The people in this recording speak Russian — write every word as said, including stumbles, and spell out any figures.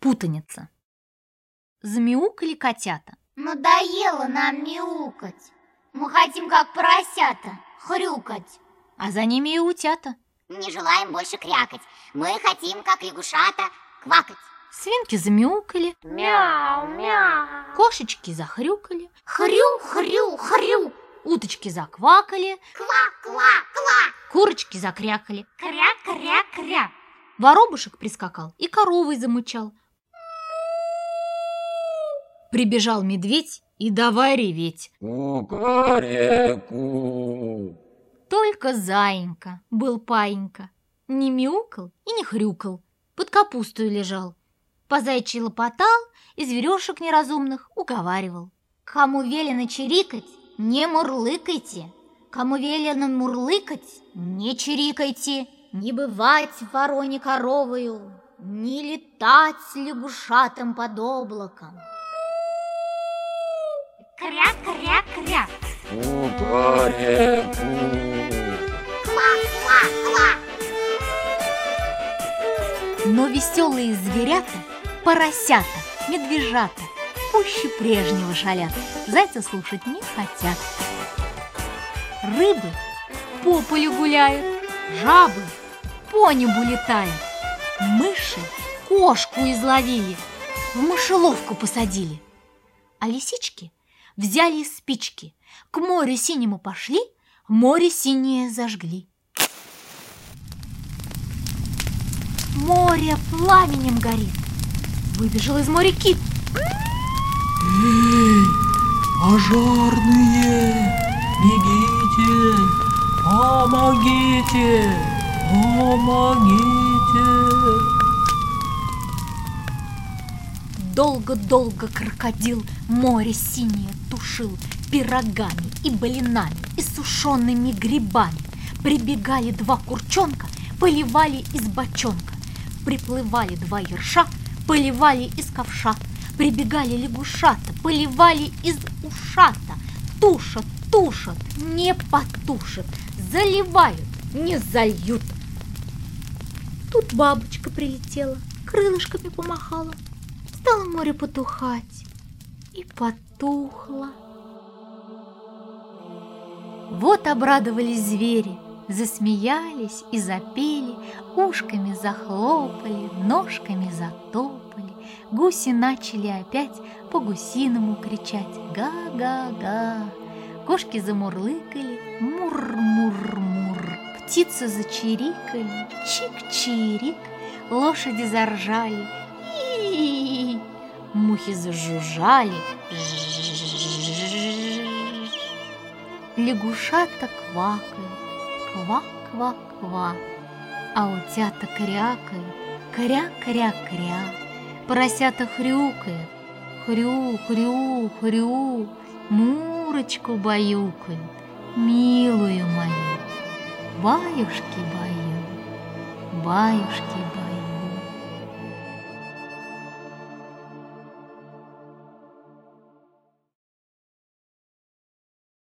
Путаница. Замяукали котята. Надоело нам мяукать. Мы хотим, как поросята, хрюкать. А за ними и утята. Не желаем больше крякать. Мы хотим, как лягушата, квакать. Свинки замяукали. Мяу-мяу. Кошечки захрюкали. Хрю-хрю-хрю. Уточки заквакали. Ква-ква-ква. Курочки закрякали. Кря-кря-кря. Воробушек прискакал и коровой замычал. Прибежал медведь и давай реветь. Кукареку. Только заинька был паинька. Не мяукал и не хрюкал. Под капустою лежал. По заячьи лопотал и зверёшек неразумных уговаривал. Кому велено чирикать, не мурлыкайте. Кому велено мурлыкать, не чирикайте. Не бывать вороне коровою, не летать лягушатам под облаком. Кря-кря-кря. Кукареку. Ква-ква-ква. Но веселые зверята, поросята, медвежата пуще прежнего шалят, зайца слушать не хотят. Рыбы по полю гуляют, жабы по небу летают, мыши кошку изловили, в мышеловку посадили, а лисички взяли спички, к морю синему пошли, море синее зажгли. Море пламенем горит. Выбежал из моря кит. Эй, пожарные, бегите, помогите, помогите. Долго-долго крокодил море синее тушил пирогами и блинами и сушеными грибами. Прибегали два курчонка, поливали из бочонка. Приплывали два ерша, поливали из ковша. Прибегали лягушата, поливали из ушата. Тушат, тушат, не потушат, заливают, не зальют. Тут бабочка прилетела, крылышками помахала. Стало море потухать и потухло. Вот обрадовались звери, засмеялись и запели, ушками захлопали, ножками затопали. Гуси начали опять по-гусиному кричать «Га-га-га!». Кошки замурлыкали «Мур-мур-мур!». Птицы зачирикали «Чик-чирик!». Лошади заржали «И-и-и!». Мухи зажужжали «Жжжж!». Лягушата квакают «Ква-ква-ква!», а утята крякают «Кря-кря-кря!». Поросята хрюкают «Хрю-хрю-хрю!». Мурочку баюкают «Милую мою!». Баюшки баю, баюшки баю.